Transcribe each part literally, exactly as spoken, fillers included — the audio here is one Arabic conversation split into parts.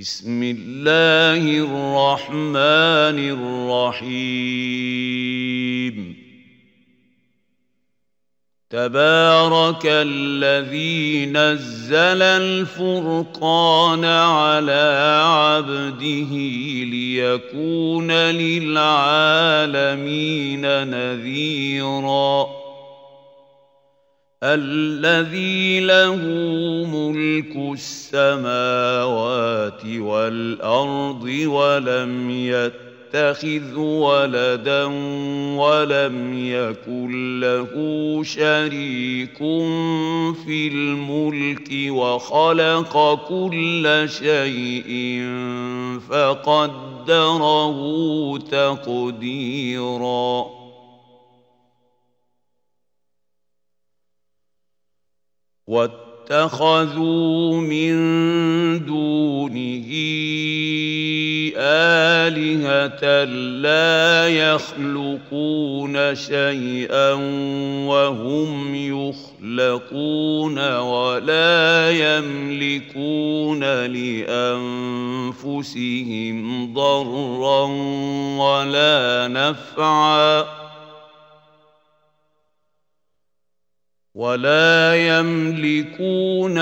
بسم الله الرحمن الرحيم تبارك الذي نزل الفرقان على عبده ليكون للعالمين نذيراً الذي له ملك السماوات والأرض ولم يتخذ ولدا ولم يكن له شريك في الملك وخلق كل شيء فقدره تقديراً واتخذوا من دونه آلهة لا يخلقون شيئا وهم يخلقون ولا يملكون لأنفسهم ضرا ولا نفعا ولا يملكون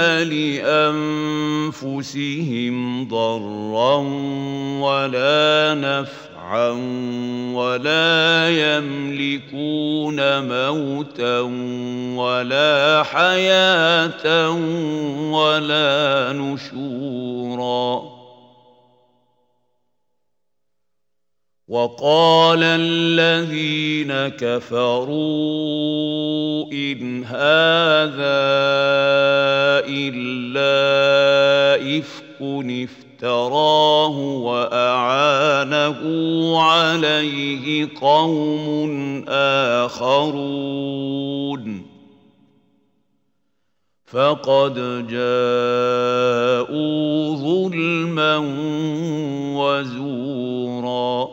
لأنفسهم ضرا ولا نفعا ولا يملكون موتا ولا حياة ولا نشورا وقال الذين كفروا إن هذا إلا إفك افتراه وأعانه عليه قوم آخرون فقد جاءوا ظلما وزورا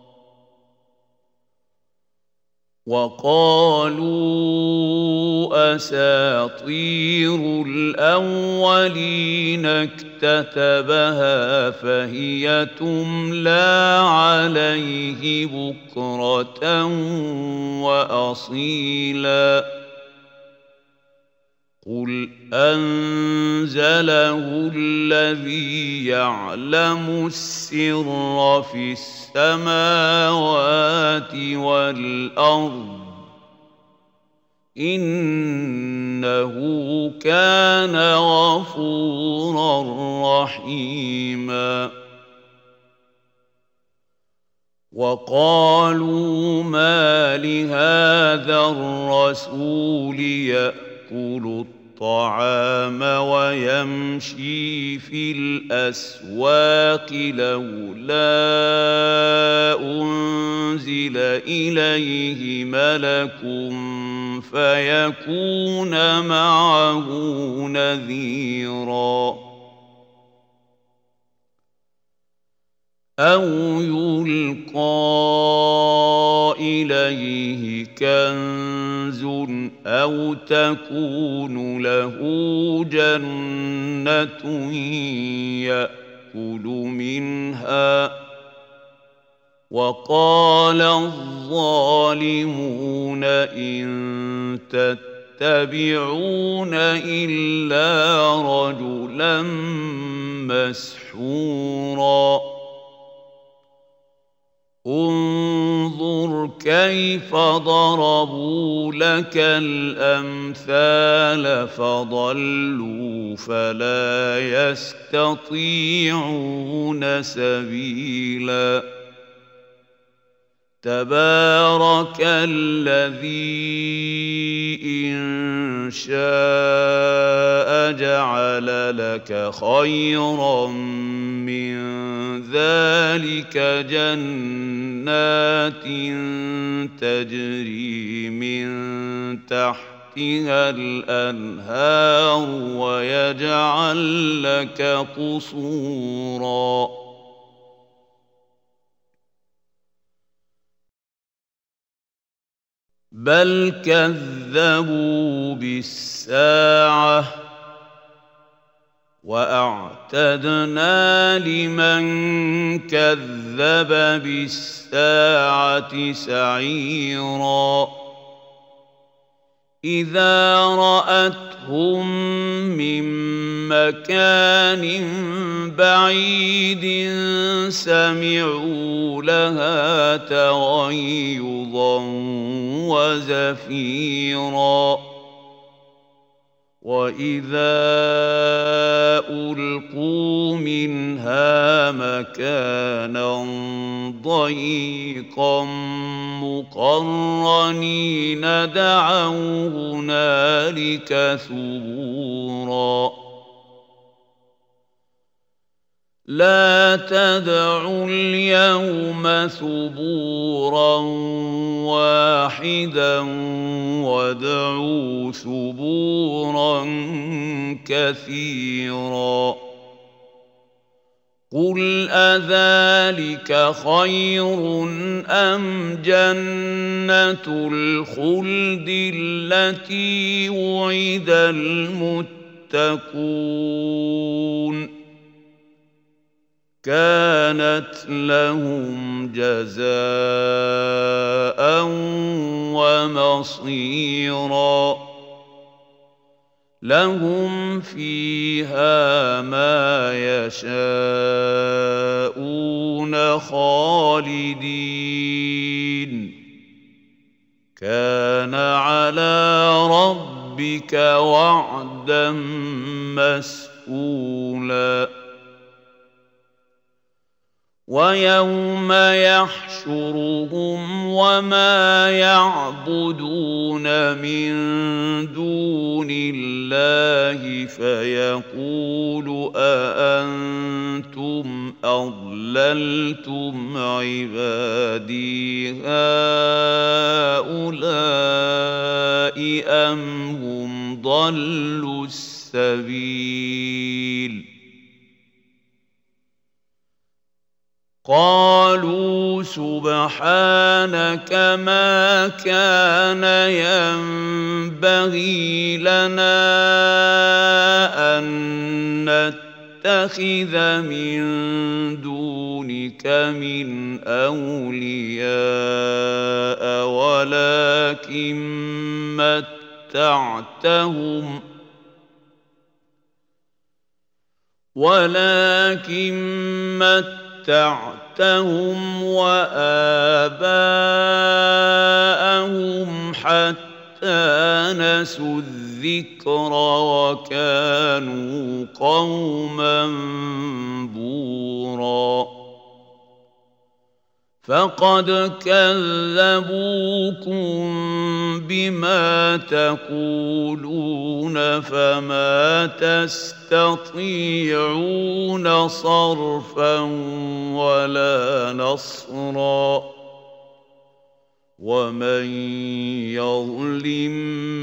وقالوا أساطير الأولين اكتتبها فهي تملى عليه بكرة وأصيلا قل أنزله الذي يعلم السر في السماوات والأرض إنه كان غفورا رحيما وقالوا ما لهذا الرسول يأكل يأكل الطعام ويمشي في الأسواق لولا أنزل إليه ملك فيكون معه نذيراً أو يلقى إليه كنز أو تكون له جنة يأكل منها وقال الظالمون إن تتبعون إلا رجلا مسحورا انظر كيف ضربوا لك الأمثال فضلوا فلا يستطيعون سبيلا تبارك الذي إن شاء جعل لك خيرا من ذلك جنات تجري من تحتها الأنهار ويجعل لك قصورا بل كذبوا بالساعة وأعتدنا لمن كذب بالساعة سعيرا إذا رأتهم من مكان بعيد سمعوا لها تغيظا وزفيرا وإذا ألقوا منها مكانا ضيقا مقرنين دعوا هنالك ثبورا لا تدعوا اليوم ثبورا واحدا وادعوا ثبورا كثيرا قل أذلك خير أم جنة الخلد التي وعد المتقون كانت لهم جزاء ومصيرا لهم فيها ما يشاءون خالدين كان على ربك وعدا مسئولا ويوم يحشرهم وما يعبدون من دون الله فيقول أأنتم أضللتم عبادي هؤلاء أم هم ضلوا السبيل قالوا سبحانك ما كان ينبغي لنا أن نتخذ من دونك من أولياء ولكن متعتهم ولكن متعتهم متعتهم وآباءهم حتى نسوا الذكر وكانوا قوما بورا فقد كذبوكم بما تقولون فما تستطيعون صرفا ولا نصرا ومن يظلم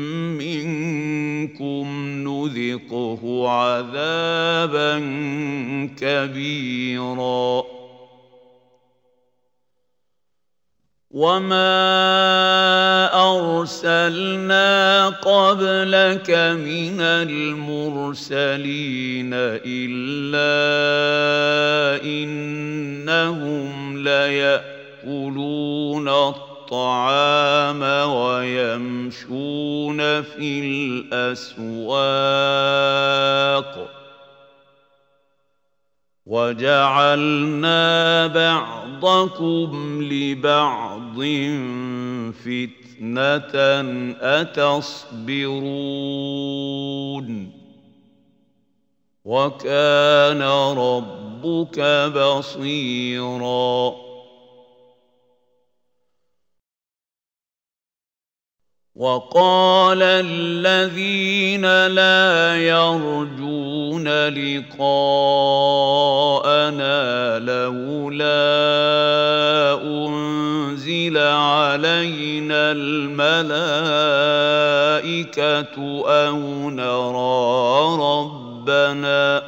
منكم نذقه عذابا كبيرا وما أرسلنا قبلك من المرسلين إلا إنهم ليأكلون الطعام ويمشون في الأسواق وجعلنا بعضكم لبعض فتنة أتصبرون وكان ربك بصيرا وقال الذين لا يرجون لقاءنا لولا أنزل علينا الملائكة أو نرى ربنا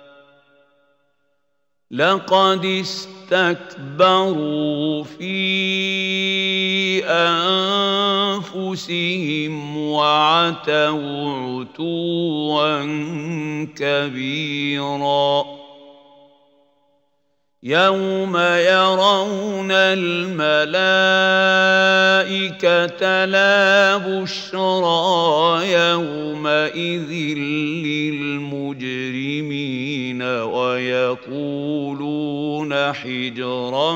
لقد استكبروا في أنفسهم وعتوا عتوا كبيرا يوم يرون الملائكة لا بشرى يومئذ للمجرمين ويقولون حجرا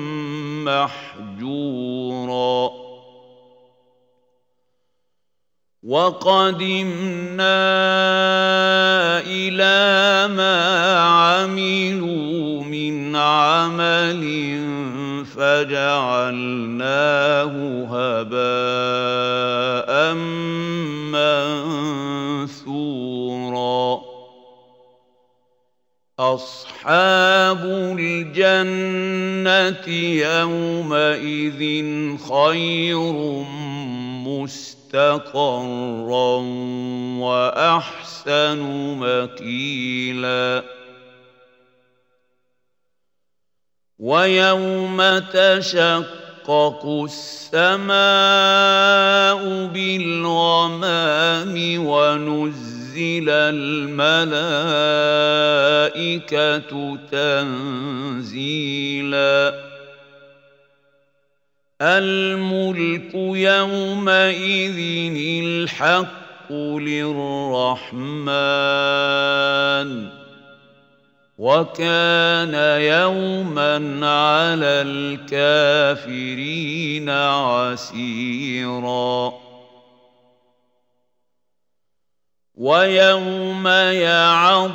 محجورا وقدمنا إلى ما عملوا من عمل فجعلناه هباء منثورا أصحاب الجنة يومئذ خير مستقرا وأحسن مقيلا ويوم تشقق السماء بالغمام ونزل الملائكة تنزيلا الملك يومئذ الحق للرحمن وكان يوما على الكافرين عسيرا ويوم يعض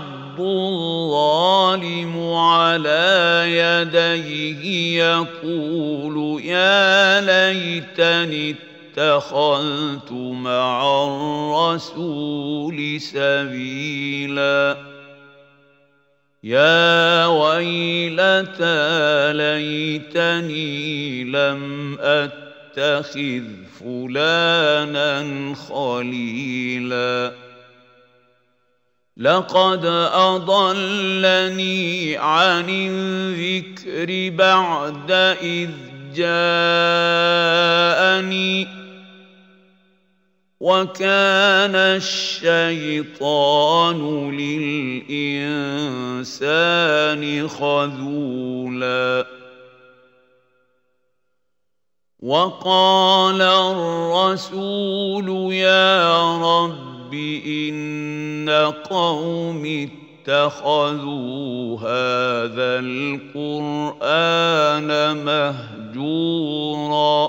الظالم على يديه يقول يا ليتني اتخذت مع الرسول سبيلا يا ويلتى ليتني لم أتخذ فلانا خليلا لقد أضلني عن الذكر بعد إذ جاءني وكان الشيطان للإنسان خذولا وقال الرسول يا رب إن قوم اتخذوا هذا القرآن مهجورا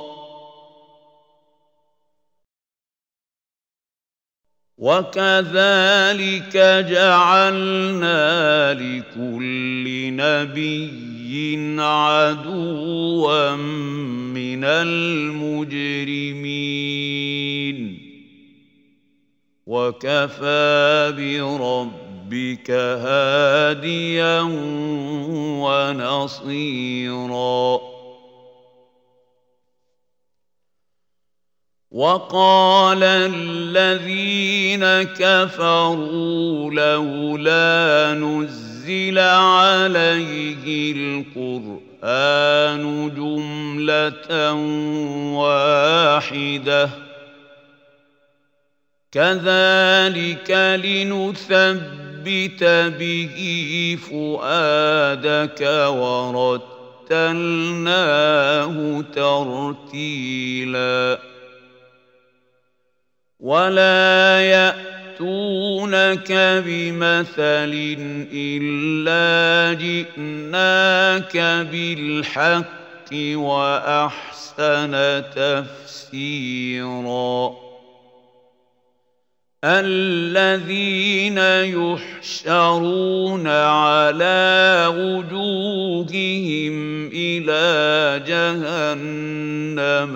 وكذلك جعلنا لكل نبي عدوا من المجرمين وكفى بربك هاديا ونصيرا وقال الذين كفروا لولا نزل عليه القرآن جملة واحدة كذلك لنثبت به فؤادك ورتلناه ترتيلا ولا يأتونك بمثل إلا جئناك بالحق وأحسن تفسيرا الذين يحشرون على وجوههم إلى جهنم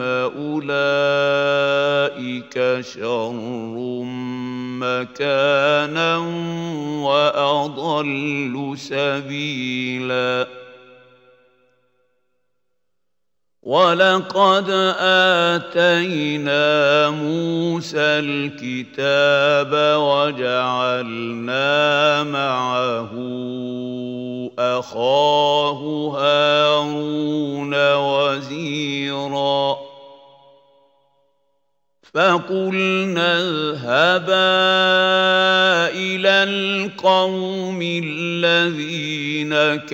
أولئك شر مكانا وأضل سبيلا ولقد آتينا موسى الكتاب وجعلنا معه أخاه هارون وزيرا فقلنا اذهبا إلى القوم الذين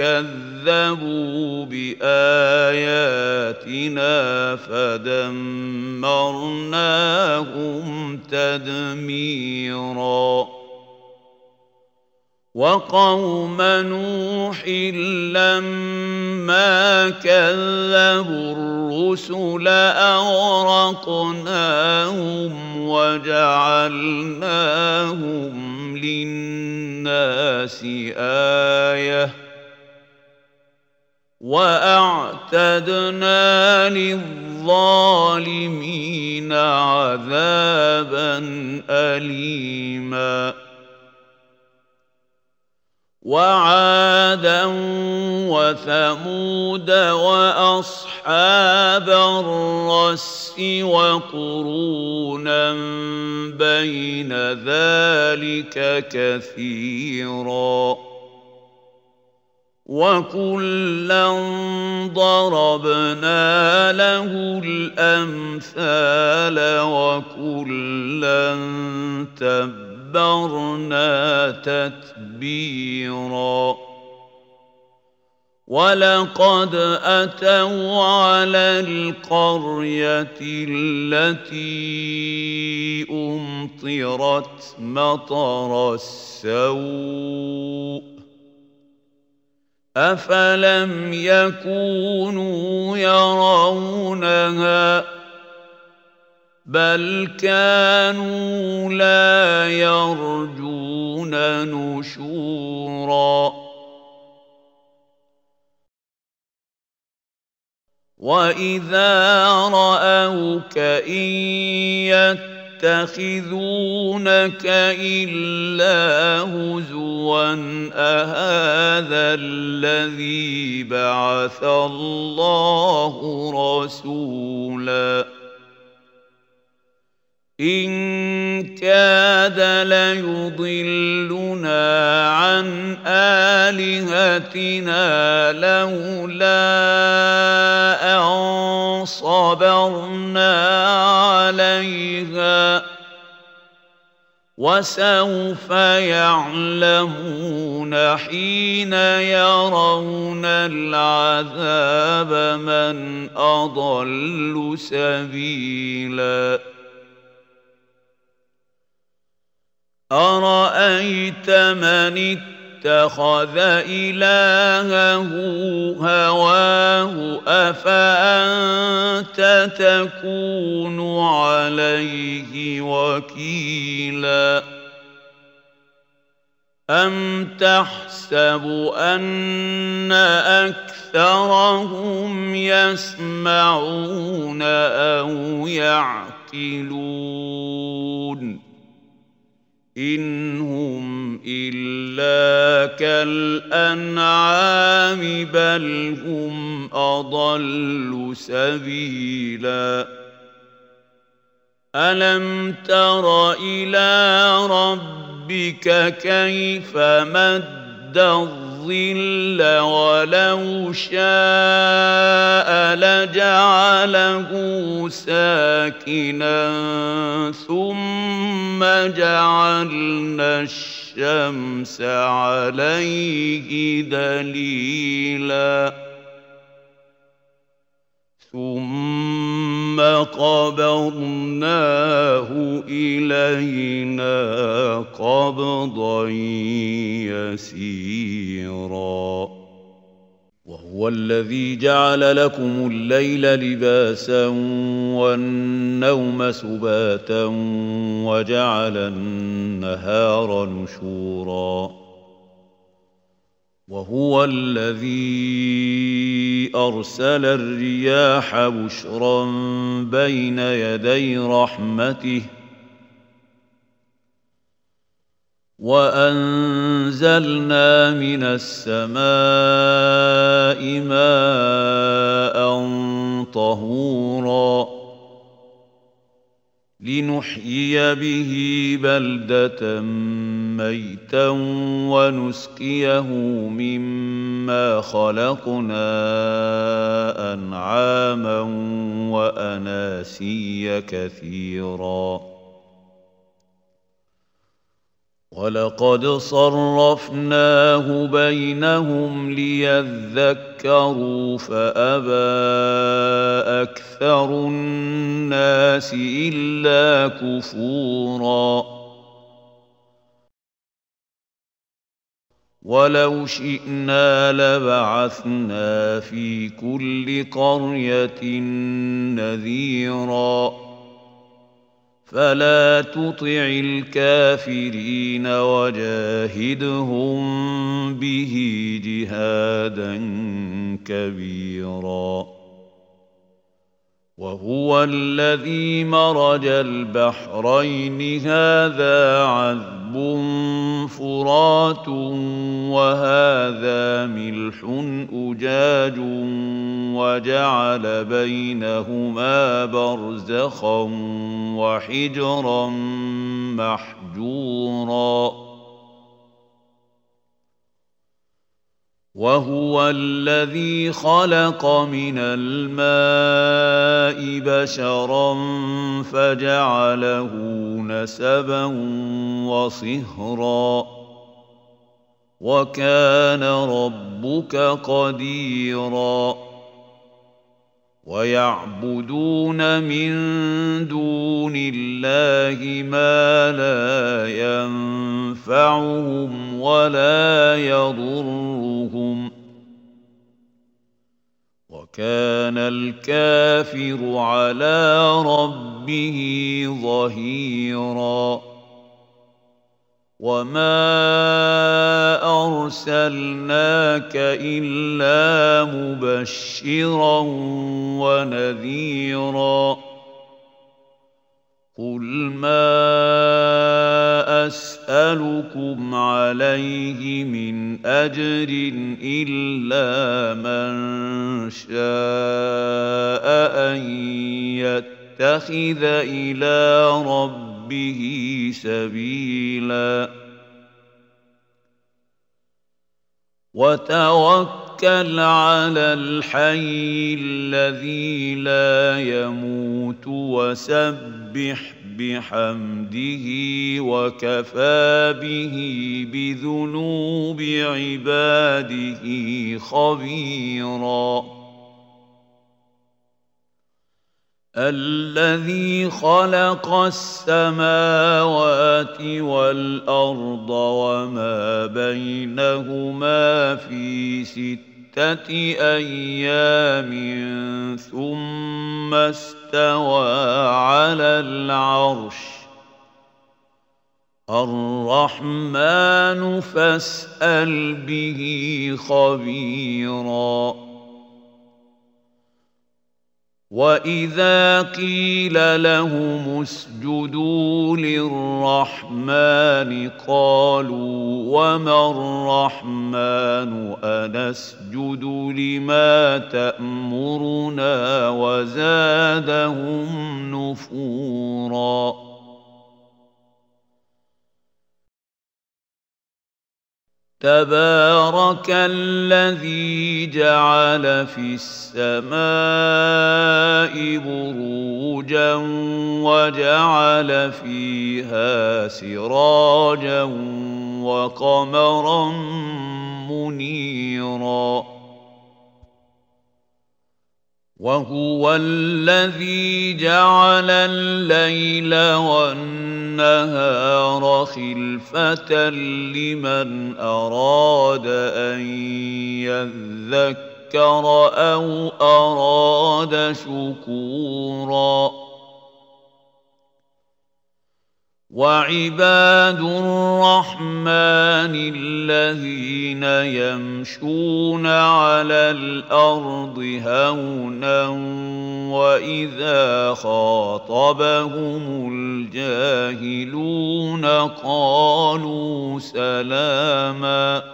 كذبوا بآياتنا فدمرناهم تدميرا وقوم نوح لما كذبوا الرسل أغرقناهم وجعلناهم للناس آية وأعتدنا للظالمين عذابا أليما وعادا وثمود وأصحاب الرس وقرونا بين ذلك كثيرا وكلا ضربنا له الأمثال وكلا تبارا تبرنا تتبيرا ولقد أتوا على القرية التي أمطرت مطر السوء أفلم يكونوا يرونها بل كانوا لا يرجون نشورا وإذا رأوك إن يتخذونك إلا هزوا أهذا الذي بعث الله رسولا إن كاد ليضلنا عن آلهتنا لولا أن صبرنا عليها وسوف يعلمون حين يرون العذاب من أضل سبيلا أرأيت من اتخذ إلهه هواه أفأنت تكون عليه وكيلا أم تحسب أن أكثرهم يسمعون أو يعقلون إن هم إلا كالأنعام بل هم أضل سبيلا ألم تر إلى ربك كيف مد الظل ولو شاء لجعله ساكنا ثم جعلنا الشمس عليه دليلا ثم قبضناه إلينا قبضا يسيرا وهو الذي جعل لكم الليل لباسا والنوم سباتا وجعل النهار نشورا وهو الذي أرسل الرياح بشرا بين يدي رحمته وأنزلنا من السماء ماء طهورا لنحيي به بلدة ميتا ونسقيه مما مما خلقنا أنعاما وأناسيا كثيرا ولقد صرفناه بينهم ليذكروا فأبى أكثر الناس إلا كفورا ولو شئنا لبعثنا في كل قرية نذيرا فلا تطع الكافرين وجاهدهم به جهادا كبيرا وهو الذي مرج البحرين هذا عذب فرات وهذا ملح أجاج وجعل بينهما برزخا وحجرا محجورا وهو الذي خلق من الماء بشرا فجعله نسبا وصهرا وكان ربك قديرا ويعبدون من دون الله ما لا ينفعهم ولا يضرهم وكان الكافر على ربه ظهيرا وما أرسلناك إلا مبشرا ونذيرا قل ما أسألكم عليه من أجر إلا من شاء أن يتخذ إلى ربه به سبيلا وتوكل على الحي الذي لا يموت وسبح بحمده وكفى به بذنوب عباده خبيرا الذي خلق السماوات والأرض وما بينهما في ستة أيام ثم استوى على العرش الرحمن فاسأل به خبيرا وإذا قيل لهم اسجدوا للرحمن قالوا وما الرحمن أنسجد لما تأمرنا وزادهم نفورا تبارك الذي جعل في السماء بروجا وجعل فيها سراجا وقمرا منيرا وهو الذي جعل الليل والنهار خلفة لمن أراد أن يذكر أو أراد شكورا وعباد الرحمن الذين يمشون على الأرض هونا وإذا خاطبهم الجاهلون قالوا سلاما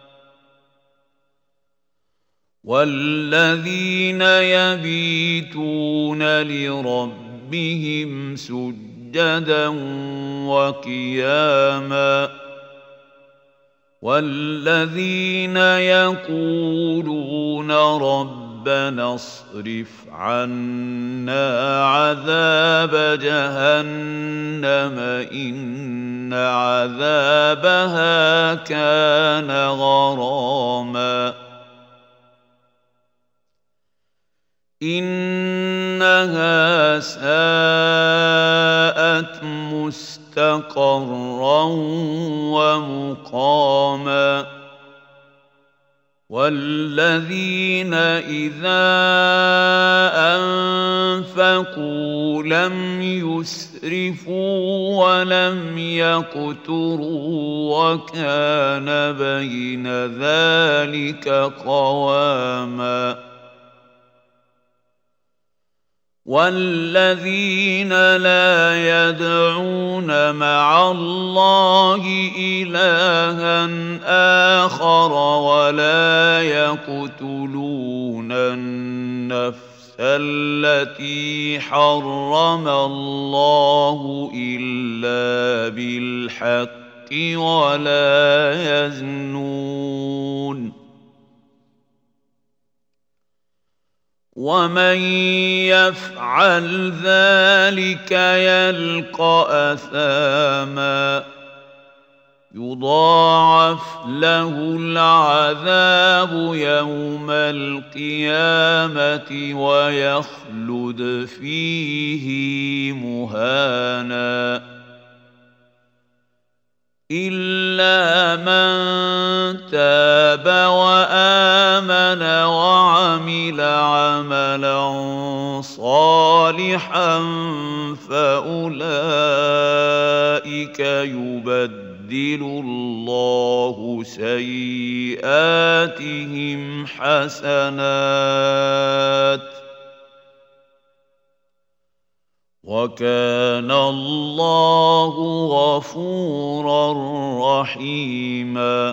والذين يبيتون لربهم سجدا سجدا وقياما والذين يقولون ربنا اصرف عنا عذاب جهنم إن عذابها كان غراما إنها ساءت مستقرا ومقاما والذين إذا أنفقوا لم يسرفوا ولم يقتروا وكان بين ذلك قواما والذين لا يدعون مع الله إلها آخر ولا يقتلون النفس التي حرم الله إلا بالحق ولا يزنون ومن يفعل ذلك يلقى أثاما يضاعف له العذاب يوم القيامة ويخلد فيه مهانا إلا من تاب وآمن وعمل عملا صالحا فأولئك يبدل الله سيئاتهم حسنات وكان الله غفورا رحيما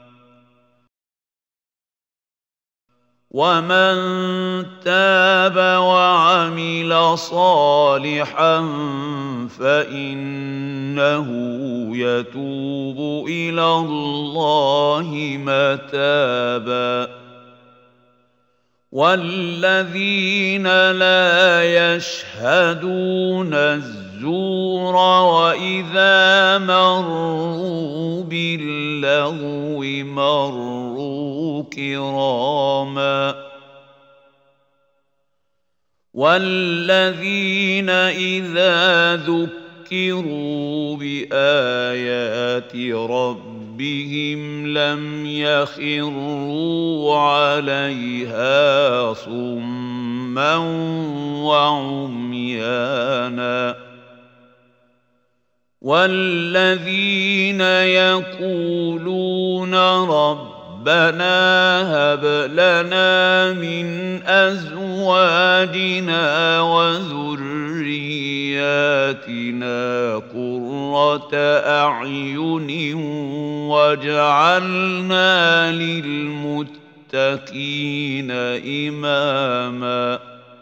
ومن تاب وعمل صالحا فإنه يتوب إلى الله متابا والذين لا يشهدون الزور وإذا مروا باللغو مروا كراما والذين إذا ذكروا بآيات ربهم لم يخروا عليها صما وعميانا والذين يقولون ربنا هب لنا من أزواجنا وذرياتنا قرة أعين واجعلنا للمتقين إماما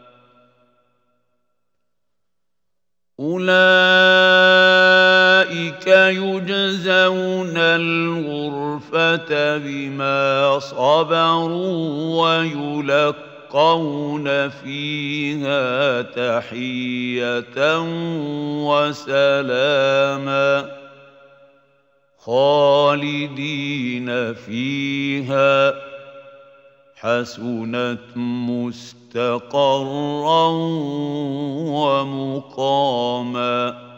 أولئك يجزون الغرفة بما صبروا ويلقون فيها تحية وسلاما خالدين فيها حسنت مستقرا ومقاما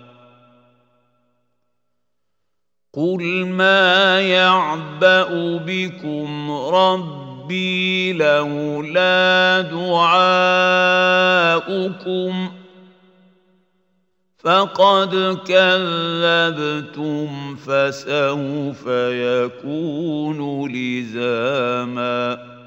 قل ما يعبأ بكم ربي لولا دعاؤكم فقد كذبتم فسوف يكون لزاما